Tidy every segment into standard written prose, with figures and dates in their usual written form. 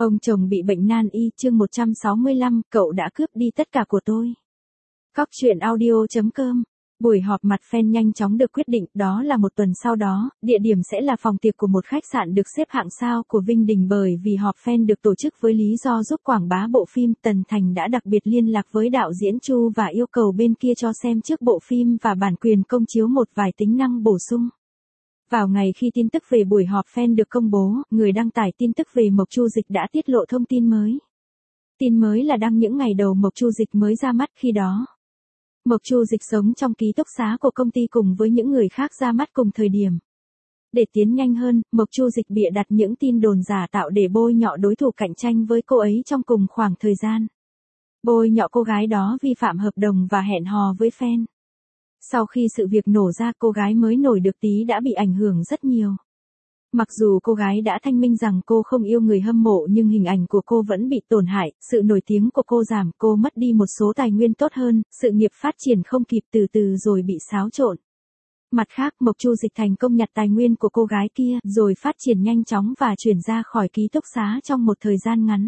Ông chồng bị bệnh nan y, chương 165, cậu đã cướp đi tất cả của tôi. Cóc truyện audio.com. Buổi họp mặt fan nhanh chóng được quyết định, đó là một tuần sau đó, địa điểm sẽ là phòng tiệc của một khách sạn được xếp hạng sao của Vinh Đình. Bởi vì họp fan được tổ chức với lý do giúp quảng bá bộ phim, Tần Thành đã đặc biệt liên lạc với đạo diễn Chu và yêu cầu bên kia cho xem trước bộ phim và bản quyền công chiếu một vài tính năng bổ sung. Vào ngày khi tin tức về buổi họp fan được công bố, người đăng tải tin tức về Mộc Chu Dịch đã tiết lộ thông tin mới. Tin mới là đăng những ngày đầu Mộc Chu Dịch mới ra mắt. Khi đó, Mộc Chu Dịch sống trong ký túc xá của công ty cùng với những người khác ra mắt cùng thời điểm. Để tiến nhanh hơn, Mộc Chu Dịch bịa đặt những tin đồn giả tạo để bôi nhọ đối thủ cạnh tranh với cô ấy trong cùng khoảng thời gian. Bôi nhọ cô gái đó vi phạm hợp đồng và hẹn hò với fan. Sau khi sự việc nổ ra, cô gái mới nổi được tí đã bị ảnh hưởng rất nhiều. Mặc dù cô gái đã thanh minh rằng cô không yêu người hâm mộ, nhưng hình ảnh của cô vẫn bị tổn hại, sự nổi tiếng của cô giảm, cô mất đi một số tài nguyên tốt hơn, sự nghiệp phát triển không kịp, từ từ rồi bị xáo trộn. Mặt khác, Mộc Chu Dịch thành công nhặt tài nguyên của cô gái kia, rồi phát triển nhanh chóng và chuyển ra khỏi ký túc xá trong một thời gian ngắn.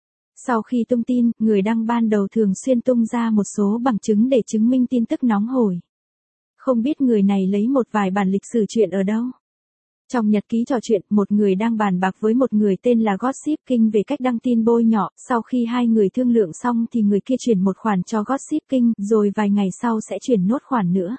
Sau khi tung tin, người đăng ban đầu thường xuyên tung ra một số bằng chứng để chứng minh tin tức nóng hổi. Không biết người này lấy một vài bản lịch sử chuyện ở đâu. Trong nhật ký trò chuyện, một người đang bàn bạc với một người tên là Gossip King về cách đăng tin bôi nhọ. Sau khi hai người thương lượng xong thì người kia chuyển một khoản cho Gossip King, rồi vài ngày sau sẽ chuyển nốt khoản nữa.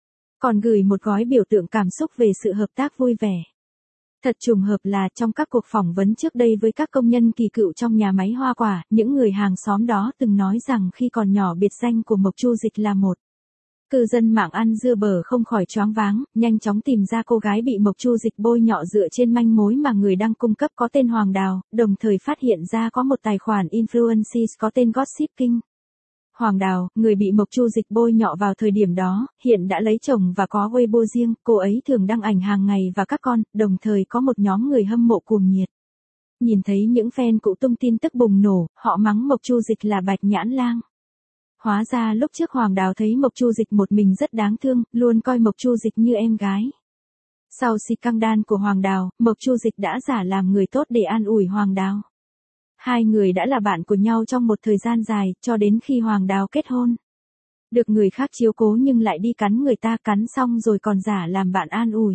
Còn gửi một gói biểu tượng cảm xúc về sự hợp tác vui vẻ. Thật trùng hợp là trong các cuộc phỏng vấn trước đây với các công nhân kỳ cựu trong nhà máy hoa quả, những người hàng xóm đó từng nói rằng khi còn nhỏ biệt danh của Mộc Chu Dịch là một. Cư dân mạng ăn dưa bở không khỏi choáng váng, nhanh chóng tìm ra cô gái bị Mộc Chu Dịch bôi nhọ dựa trên manh mối mà người đăng cung cấp có tên Hoàng Đào, đồng thời phát hiện ra có một tài khoản influencer có tên Gossip King. Hoàng Đào, người bị Mộc Chu Dịch bôi nhọ vào thời điểm đó, hiện đã lấy chồng và có Weibo riêng, cô ấy thường đăng ảnh hàng ngày và các con, đồng thời có một nhóm người hâm mộ cuồng nhiệt. Nhìn thấy những fan cũ tung tin tức bùng nổ, họ mắng Mộc Chu Dịch là bạch nhãn lang. Hóa ra lúc trước Hoàng Đào thấy Mộc Chu Dịch một mình rất đáng thương, luôn coi Mộc Chu Dịch như em gái. Sau scandal của Hoàng Đào, Mộc Chu Dịch đã giả làm người tốt để an ủi Hoàng Đào. Hai người đã là bạn của nhau trong một thời gian dài, cho đến khi Hoàng Đào kết hôn. Được người khác chiếu cố nhưng lại đi cắn người ta, cắn xong rồi còn giả làm bạn an ủi.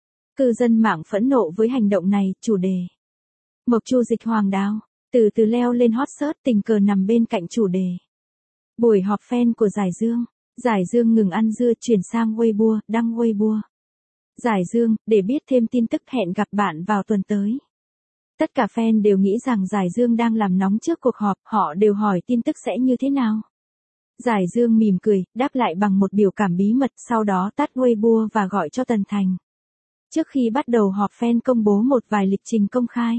Cư dân mạng phẫn nộ với hành động này. Chủ đề: Mộc Chu Dịch Hoàng Đào từ từ leo lên hot search, tình cờ nằm bên cạnh chủ đề. Buổi họp fan của Giải Dương. Giải Dương ngừng ăn dưa, chuyển sang Weibo, đăng Weibo. Giải Dương, để biết thêm tin tức, hẹn gặp bạn vào tuần tới. Tất cả fan đều nghĩ rằng Giải Dương đang làm nóng trước cuộc họp, họ đều hỏi tin tức sẽ như thế nào. Giải Dương mỉm cười, đáp lại bằng một biểu cảm bí mật, sau đó tắt Weibo và gọi cho Tần Thành. Trước khi bắt đầu họp fan công bố một vài lịch trình công khai.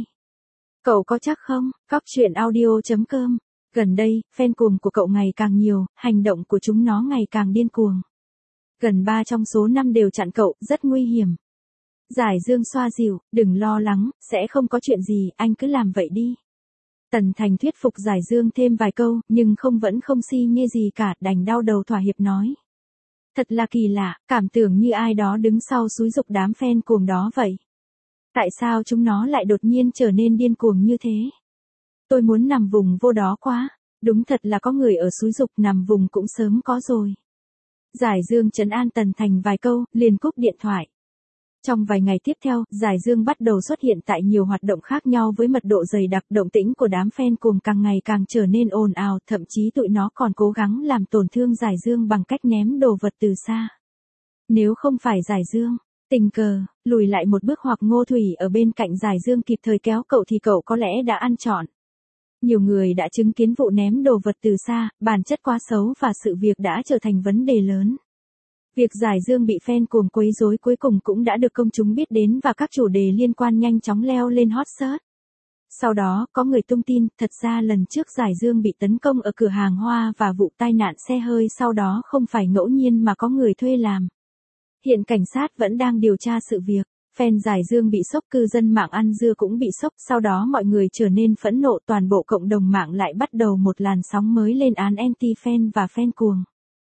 Cậu có chắc không? Cóc truyện audio.com. Gần đây, fan cuồng của cậu ngày càng nhiều, hành động của chúng nó ngày càng điên cuồng. Gần 3 trong số 5 đều chặn cậu, rất nguy hiểm. Giải Dương xoa dịu, đừng lo lắng, sẽ không có chuyện gì, anh cứ làm vậy đi. Tần Thành thuyết phục Giải Dương thêm vài câu, nhưng vẫn không si nhê gì cả, đành đau đầu thỏa hiệp nói. Thật là kỳ lạ, cảm tưởng như ai đó đứng sau xúi giục đám fan cuồng đó vậy. Tại sao chúng nó lại đột nhiên trở nên điên cuồng như thế? Tôi muốn nằm vùng vô đó quá, đúng thật là có người ở xúi giục, nằm vùng cũng sớm có rồi. Giải Dương trấn an Tần Thành vài câu, liền cúp điện thoại. Trong vài ngày tiếp theo, Giải Dương bắt đầu xuất hiện tại nhiều hoạt động khác nhau với mật độ dày đặc, động tĩnh của đám fan cuồng càng ngày càng trở nên ồn ào, thậm chí tụi nó còn cố gắng làm tổn thương Giải Dương bằng cách ném đồ vật từ xa. Nếu không phải Giải Dương tình cờ lùi lại một bước hoặc Ngô Thủy ở bên cạnh Giải Dương kịp thời kéo cậu thì cậu có lẽ đã ăn trọn. Nhiều người đã chứng kiến vụ ném đồ vật từ xa, bản chất quá xấu và sự việc đã trở thành vấn đề lớn. Việc Giải Dương bị fan cuồng quấy rối cuối cùng cũng đã được công chúng biết đến và các chủ đề liên quan nhanh chóng leo lên hot search. Sau đó, có người tung tin, thật ra lần trước Giải Dương bị tấn công ở cửa hàng hoa và vụ tai nạn xe hơi sau đó không phải ngẫu nhiên mà có người thuê làm. Hiện cảnh sát vẫn đang điều tra sự việc. Fan Giải Dương bị sốc, cư dân mạng ăn dưa cũng bị sốc, sau đó mọi người trở nên phẫn nộ, toàn bộ cộng đồng mạng lại bắt đầu một làn sóng mới lên án anti-fan và fan cuồng.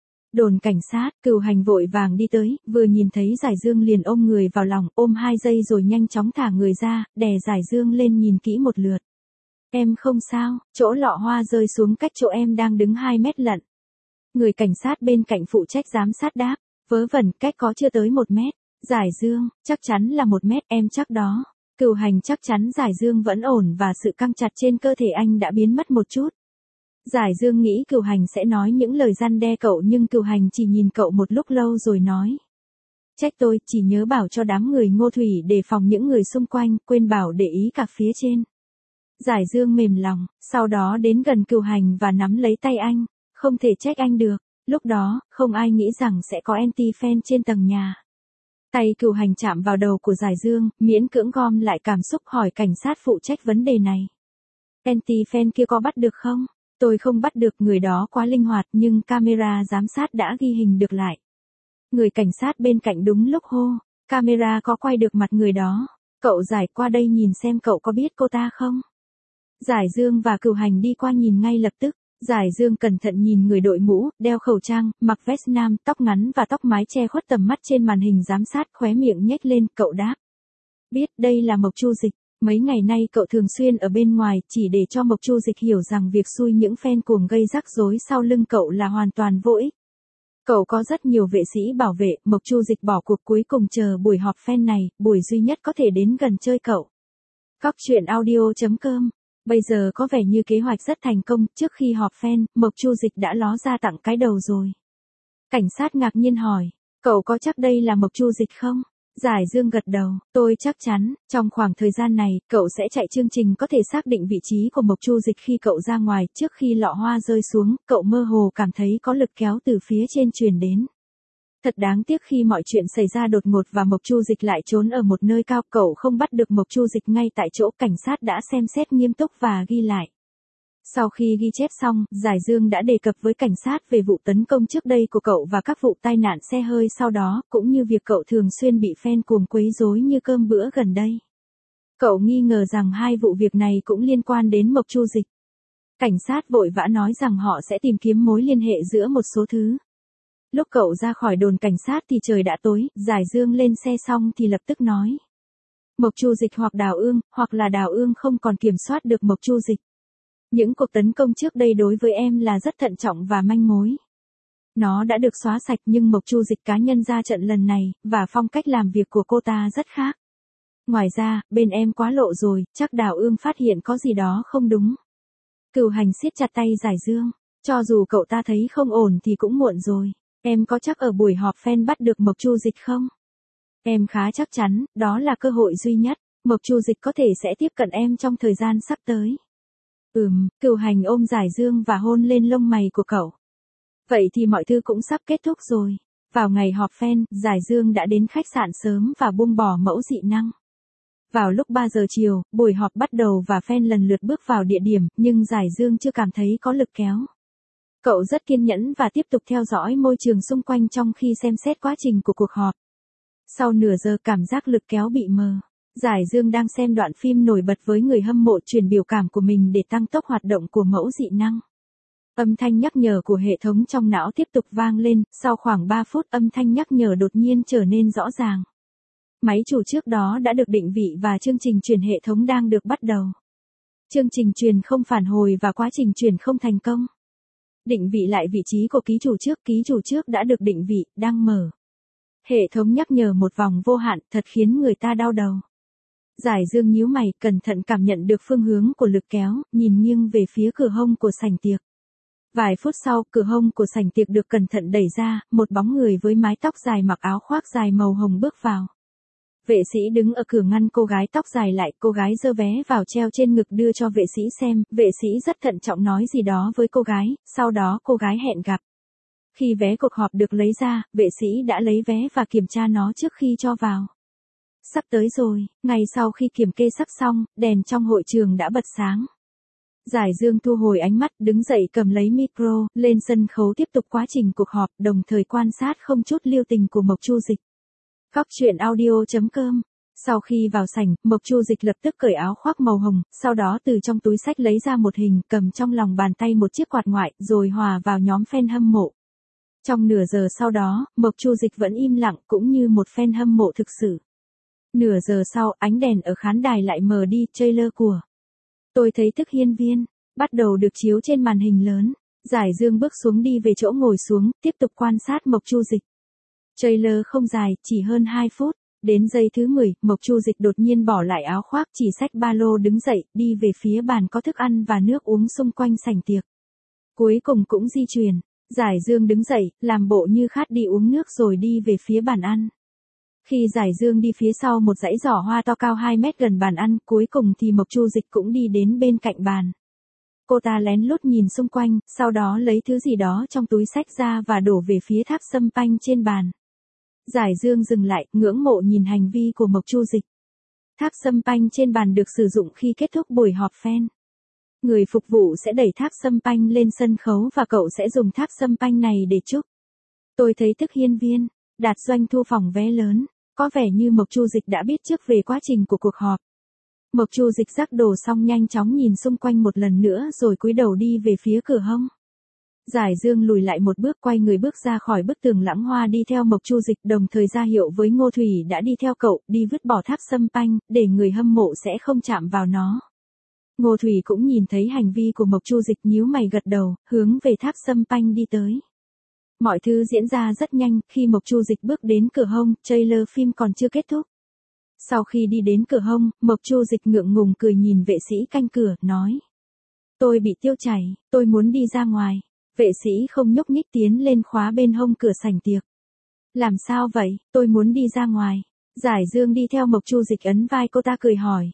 Đồn cảnh sát, cừu hành vội vàng đi tới, vừa nhìn thấy Giải Dương liền ôm người vào lòng, ôm 2 giây rồi nhanh chóng thả người ra, đè Giải Dương lên nhìn kỹ một lượt. Em không sao, chỗ lọ hoa rơi xuống cách chỗ em đang đứng 2 mét lận. Người cảnh sát bên cạnh phụ trách giám sát đáp, vớ vẩn, cách có chưa tới 1 mét. Giải Dương, chắc chắn là 1 mét, em chắc đó. Cửu Hành chắc chắn Giải Dương vẫn ổn và sự căng chặt trên cơ thể anh đã biến mất một chút. Giải Dương nghĩ Cửu Hành sẽ nói những lời răn đe cậu nhưng Cửu Hành chỉ nhìn cậu một lúc lâu rồi nói. Trách tôi, chỉ nhớ bảo cho đám người Ngô Thủy đề phòng những người xung quanh, quên bảo để ý cả phía trên. Giải Dương mềm lòng, sau đó đến gần Cửu Hành và nắm lấy tay anh, không thể trách anh được, lúc đó, không ai nghĩ rằng sẽ có anti-fan trên tầng nhà. Tay Cửu Hành chạm vào đầu của Giải Dương, miễn cưỡng gom lại cảm xúc hỏi cảnh sát phụ trách vấn đề này. Anti-fan kia có bắt được không? Tôi không bắt được, người đó quá linh hoạt nhưng camera giám sát đã ghi hình được lại. Người cảnh sát bên cạnh đúng lúc hô, camera có quay được mặt người đó. Cậu Giải qua đây nhìn xem cậu có biết cô ta không? Giải Dương và Cửu Hành đi qua nhìn ngay lập tức. Giải Dương cẩn thận nhìn người đội mũ, đeo khẩu trang, mặc vest nam, tóc ngắn và tóc mái che khuất tầm mắt trên màn hình giám sát, khóe miệng nhếch lên, cậu đáp. Biết, đây là Mộc Chu Dịch. Mấy ngày nay cậu thường xuyên ở bên ngoài, chỉ để cho Mộc Chu Dịch hiểu rằng việc xui những fan cuồng gây rắc rối sau lưng cậu là hoàn toàn vô ích. Cậu có rất nhiều vệ sĩ bảo vệ, Mộc Chu Dịch bỏ cuộc cuối cùng chờ buổi họp fan này, buổi duy nhất có thể đến gần chơi cậu. Cóc truyện audio.com. Bây giờ có vẻ như kế hoạch rất thành công, trước khi họp fan, Mộc Chu Dịch đã ló ra tặng cái đầu rồi. Cảnh sát ngạc nhiên hỏi, cậu có chắc đây là Mộc Chu Dịch không? Giải Dương gật đầu, tôi chắc chắn, trong khoảng thời gian này, cậu sẽ chạy chương trình có thể xác định vị trí của Mộc Chu Dịch khi cậu ra ngoài, trước khi lọ hoa rơi xuống, cậu mơ hồ cảm thấy có lực kéo từ phía trên truyền đến. Thật đáng tiếc khi mọi chuyện xảy ra đột ngột và Mộc Chu Dịch lại trốn ở một nơi cao, cậu không bắt được Mộc Chu Dịch ngay tại chỗ, cảnh sát đã xem xét nghiêm túc và ghi lại. Sau khi ghi chép xong, Giải Dương đã đề cập với cảnh sát về vụ tấn công trước đây của cậu và các vụ tai nạn xe hơi sau đó, cũng như việc cậu thường xuyên bị fan cuồng quấy rối như cơm bữa gần đây. Cậu nghi ngờ rằng hai vụ việc này cũng liên quan đến Mộc Chu Dịch. Cảnh sát vội vã nói rằng họ sẽ tìm kiếm mối liên hệ giữa một số thứ. Lúc cậu ra khỏi đồn cảnh sát thì trời đã tối, Giải Dương lên xe xong thì lập tức nói. Mộc Chu Dịch hoặc Đào Ương, hoặc là Đào Ương không còn kiểm soát được Mộc Chu Dịch. Những cuộc tấn công trước đây đối với em là rất thận trọng và manh mối. Nó đã được xóa sạch nhưng Mộc Chu Dịch cá nhân ra trận lần này, và phong cách làm việc của cô ta rất khác. Ngoài ra, bên em quá lộ rồi, chắc Đào Ương phát hiện có gì đó không đúng. Cửu Hành siết chặt tay Giải Dương, cho dù cậu ta thấy không ổn thì cũng muộn rồi. Em có chắc ở buổi họp fan bắt được Mộc Chu Dịch không? Em khá chắc chắn, đó là cơ hội duy nhất, Mộc Chu Dịch có thể sẽ tiếp cận em trong thời gian sắp tới. Cửu Hành ôm Giải Dương và hôn lên lông mày của cậu. Vậy thì mọi thứ cũng sắp kết thúc rồi. Vào ngày họp fan, Giải Dương đã đến khách sạn sớm và buông bỏ mẫu dị năng. Vào lúc 3 giờ chiều, buổi họp bắt đầu và fan lần lượt bước vào địa điểm, nhưng Giải Dương chưa cảm thấy có lực kéo. Cậu rất kiên nhẫn và tiếp tục theo dõi môi trường xung quanh trong khi xem xét quá trình của cuộc họp. Sau nửa giờ cảm giác lực kéo bị mờ. Giải Dương đang xem đoạn phim nổi bật với người hâm mộ truyền biểu cảm của mình để tăng tốc hoạt động của mẫu dị năng. Âm thanh nhắc nhở của hệ thống trong não tiếp tục vang lên, sau khoảng 3 phút âm thanh nhắc nhở đột nhiên trở nên rõ ràng. Máy chủ trước đó đã được định vị và chương trình truyền hệ thống đang được bắt đầu. Chương trình truyền không phản hồi và quá trình truyền không thành công. Định vị lại vị trí của ký chủ trước đã được định vị, đang mở. Hệ thống nhắc nhở một vòng vô hạn, thật khiến người ta đau đầu. Giải Dương nhíu mày, cẩn thận cảm nhận được phương hướng của lực kéo, nhìn nghiêng về phía cửa hông của sảnh tiệc. Vài phút sau, cửa hông của sảnh tiệc được cẩn thận đẩy ra, một bóng người với mái tóc dài mặc áo khoác dài màu hồng bước vào. Vệ sĩ đứng ở cửa ngăn cô gái tóc dài lại, cô gái giơ vé vào treo trên ngực đưa cho vệ sĩ xem, vệ sĩ rất thận trọng nói gì đó với cô gái, sau đó cô gái hẹn gặp. Khi vé cuộc họp được lấy ra, vệ sĩ đã lấy vé và kiểm tra nó trước khi cho vào. Sắp tới rồi, ngay sau khi kiểm kê sắp xong, đèn trong hội trường đã bật sáng. Giải Dương thu hồi ánh mắt, đứng dậy cầm lấy micro, lên sân khấu tiếp tục quá trình cuộc họp, đồng thời quan sát không chút lưu tình của Mộc Chu Dịch. Cóc truyện audio.com. Sau khi vào sảnh, Mộc Chu Dịch lập tức cởi áo khoác màu hồng, sau đó từ trong túi xách lấy ra một hình, cầm trong lòng bàn tay một chiếc quạt ngoại, rồi hòa vào nhóm fan hâm mộ. Trong nửa giờ sau đó, Mộc Chu Dịch vẫn im lặng cũng như một fan hâm mộ thực sự. Nửa giờ sau, ánh đèn ở khán đài lại mờ đi, trailer của Tôi thấy thức hiên viên, bắt đầu được chiếu trên màn hình lớn. Giải Dương bước xuống đi về chỗ ngồi xuống, tiếp tục quan sát Mộc Chu Dịch. Trailer không dài, chỉ hơn 2 phút. Đến giây thứ 10, Mộc Chu Dịch đột nhiên bỏ lại áo khoác, chỉ xách ba lô đứng dậy, đi về phía bàn có thức ăn và nước uống xung quanh sảnh tiệc. Cuối cùng cũng di chuyển. Giải Dương đứng dậy, làm bộ như khát đi uống nước rồi đi về phía bàn ăn. Khi Giải Dương đi phía sau một dãy giỏ hoa to cao 2 mét gần bàn ăn, cuối cùng thì Mộc Chu Dịch cũng đi đến bên cạnh bàn. Cô ta lén lút nhìn xung quanh, sau đó lấy thứ gì đó trong túi xách ra và đổ về phía tháp sâm panh trên bàn. Giải Dương dừng lại, ngưỡng mộ nhìn hành vi của Mộc Chu Dịch. Tháp sâm panh trên bàn được sử dụng khi kết thúc buổi họp fan. Người phục vụ sẽ đẩy tháp sâm panh lên sân khấu và cậu sẽ dùng tháp sâm panh này để chúc. Tôi thấy thức hiên viên, đạt doanh thu phòng vé lớn, có vẻ như Mộc Chu Dịch đã biết trước về quá trình của cuộc họp. Mộc Chu Dịch rắc đồ xong nhanh chóng nhìn xung quanh một lần nữa rồi cúi đầu đi về phía cửa hông. Giải Dương lùi lại một bước quay người bước ra khỏi bức tường lãng hoa đi theo Mộc Chu Dịch, đồng thời ra hiệu với Ngô Thủy đã đi theo cậu, đi vứt bỏ tháp sâm panh, để người hâm mộ sẽ không chạm vào nó. Ngô Thủy cũng nhìn thấy hành vi của Mộc Chu Dịch, nhíu mày gật đầu, hướng về tháp sâm panh đi tới. Mọi thứ diễn ra rất nhanh, khi Mộc Chu Dịch bước đến cửa hông, trailer phim còn chưa kết thúc. Sau khi đi đến cửa hông, Mộc Chu Dịch ngượng ngùng cười nhìn vệ sĩ canh cửa, nói. Tôi bị tiêu chảy, tôi muốn đi ra ngoài. Vệ sĩ không nhúc nhích tiến lên khóa bên hông cửa sảnh tiệc. Làm sao vậy, tôi muốn đi ra ngoài. Giải Dương đi theo Mộc Chu Dịch ấn vai cô ta cười hỏi.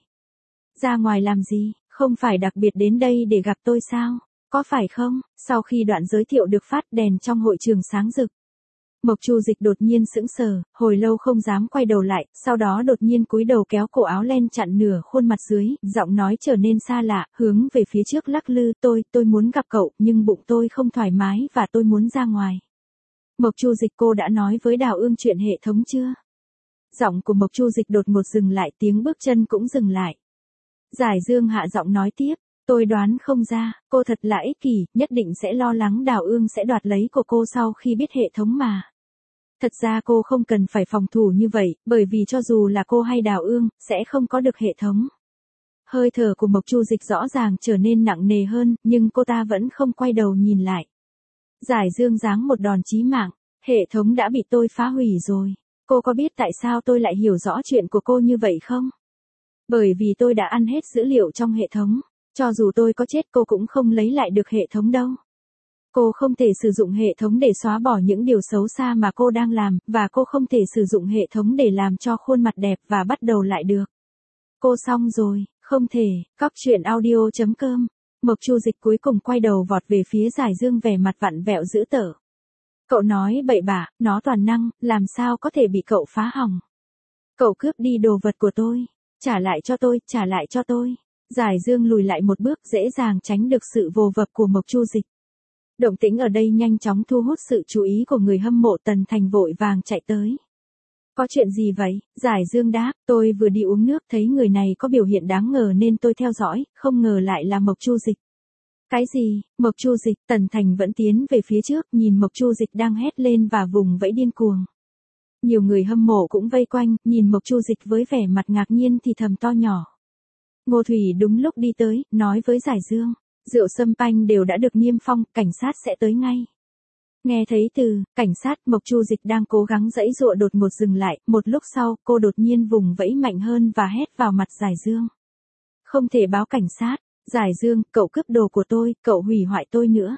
Ra ngoài làm gì, không phải đặc biệt đến đây để gặp tôi sao? Có phải không? Sau khi đoạn giới thiệu được phát, đèn trong hội trường sáng rực. Mộc Chu Dịch đột nhiên sững sờ, hồi lâu không dám quay đầu lại, sau đó đột nhiên cúi đầu kéo cổ áo len chặn nửa khuôn mặt dưới, giọng nói trở nên xa lạ, hướng về phía trước lắc lư, tôi muốn gặp cậu, nhưng bụng tôi không thoải mái và tôi muốn ra ngoài. Mộc Chu Dịch, cô đã nói với Đào Ương chuyện hệ thống chưa? Giọng của Mộc Chu Dịch đột ngột dừng lại, tiếng bước chân cũng dừng lại. Giải Dương hạ giọng nói tiếp. Tôi đoán không ra, cô thật là ích kỷ, nhất định sẽ lo lắng Đào Ương sẽ đoạt lấy của cô sau khi biết hệ thống mà. Thật ra cô không cần phải phòng thủ như vậy, bởi vì cho dù là cô hay Đào Ương, sẽ không có được hệ thống. Hơi thở của Mộc Chu Dịch rõ ràng trở nên nặng nề hơn, nhưng cô ta vẫn không quay đầu nhìn lại. Giải Dương giáng một đòn chí mạng, hệ thống đã bị tôi phá hủy rồi. Cô có biết tại sao tôi lại hiểu rõ chuyện của cô như vậy không? Bởi vì tôi đã ăn hết dữ liệu trong hệ thống. Cho dù tôi có chết cô cũng không lấy lại được hệ thống đâu. Cô không thể sử dụng hệ thống để xóa bỏ những điều xấu xa mà cô đang làm, và cô không thể sử dụng hệ thống để làm cho khuôn mặt đẹp và bắt đầu lại được. Cô xong rồi, không thể. Cóc truyện audio.com. Mộc Chu Dịch cuối cùng quay đầu vọt về phía Giải Dương, vẻ mặt vặn vẹo dữ tợn. Cậu nói bậy bạ, nó toàn năng, làm sao có thể bị cậu phá hỏng. Cậu cướp đi đồ vật của tôi. Trả lại cho tôi, trả lại cho tôi. Giải Dương lùi lại một bước, dễ dàng tránh được sự vồ vập của Mộc Chu Dịch. Động tĩnh ở đây nhanh chóng thu hút sự chú ý của người hâm mộ, Tần Thành vội vàng chạy tới. Có chuyện gì vậy? Giải Dương đáp, tôi vừa đi uống nước thấy người này có biểu hiện đáng ngờ nên tôi theo dõi, không ngờ lại là Mộc Chu Dịch. Cái gì? Mộc Chu Dịch? Tần Thành vẫn tiến về phía trước, nhìn Mộc Chu Dịch đang hét lên và vùng vẫy điên cuồng. Nhiều người hâm mộ cũng vây quanh, nhìn Mộc Chu Dịch với vẻ mặt ngạc nhiên thì thầm to nhỏ. Ngô Thủy đúng lúc đi tới, nói với Giải Dương, rượu sâm panh đều đã được niêm phong, cảnh sát sẽ tới ngay. Nghe thấy từ cảnh sát, Mộc Chu Dịch đang cố gắng giãy giụa đột ngột dừng lại, một lúc sau, cô đột nhiên vùng vẫy mạnh hơn và hét vào mặt Giải Dương. Không thể báo cảnh sát, Giải Dương, cậu cướp đồ của tôi, cậu hủy hoại tôi nữa.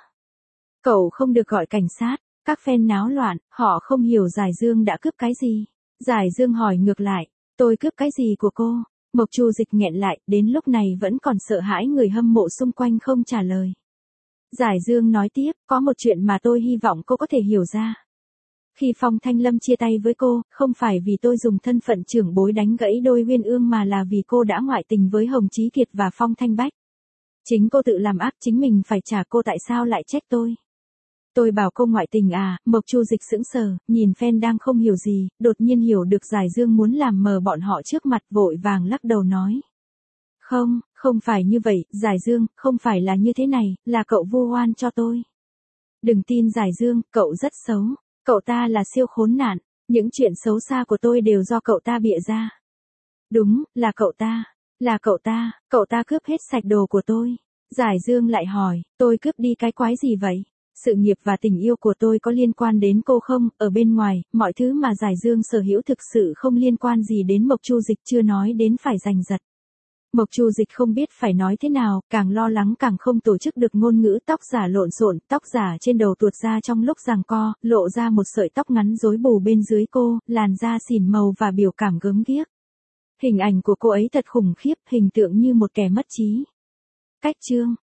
Cậu không được gọi cảnh sát. Các fan náo loạn, họ không hiểu Giải Dương đã cướp cái gì. Giải Dương hỏi ngược lại, tôi cướp cái gì của cô? Mộc Chu Dịch nghẹn lại, đến lúc này vẫn còn sợ hãi người hâm mộ xung quanh không trả lời. Giải Dương nói tiếp, có một chuyện mà tôi hy vọng cô có thể hiểu ra. Khi Phong Thanh Lâm chia tay với cô, không phải vì tôi dùng thân phận trưởng bối đánh gãy đôi uyên ương mà là vì cô đã ngoại tình với Hồng Chí Kiệt và Phong Thanh Bách. Chính cô tự làm ác, chính mình phải trả, cô tại sao lại trách tôi? Tôi bảo cô ngoại tình à? Mộc Chu Dịch sững sờ, nhìn fan đang không hiểu gì, đột nhiên hiểu được Giải Dương muốn làm mờ bọn họ trước mặt, vội vàng lắc đầu nói. Không, không phải như vậy, Giải Dương, không phải là như thế này, là cậu vu oan cho tôi. Đừng tin Giải Dương, cậu rất xấu, cậu ta là siêu khốn nạn, những chuyện xấu xa của tôi đều do cậu ta bịa ra. Đúng, là cậu ta. Là cậu ta cướp hết sạch đồ của tôi. Giải Dương lại hỏi, tôi cướp đi cái quái gì vậy? Sự nghiệp và tình yêu của tôi có liên quan đến cô không? Ở bên ngoài, mọi thứ mà Giải Dương sở hữu thực sự không liên quan gì đến Mộc Chu Dịch, chưa nói đến phải giành giật. Mộc Chu Dịch không biết phải nói thế nào, càng lo lắng càng không tổ chức được ngôn ngữ, tóc giả lộn xộn, tóc giả trên đầu tuột ra trong lúc giằng co, lộ ra một sợi tóc ngắn rối bù bên dưới cô, làn da xỉn màu và biểu cảm gớm ghiếc. Hình ảnh của cô ấy thật khủng khiếp, hình tượng như một kẻ mất trí. Cách chương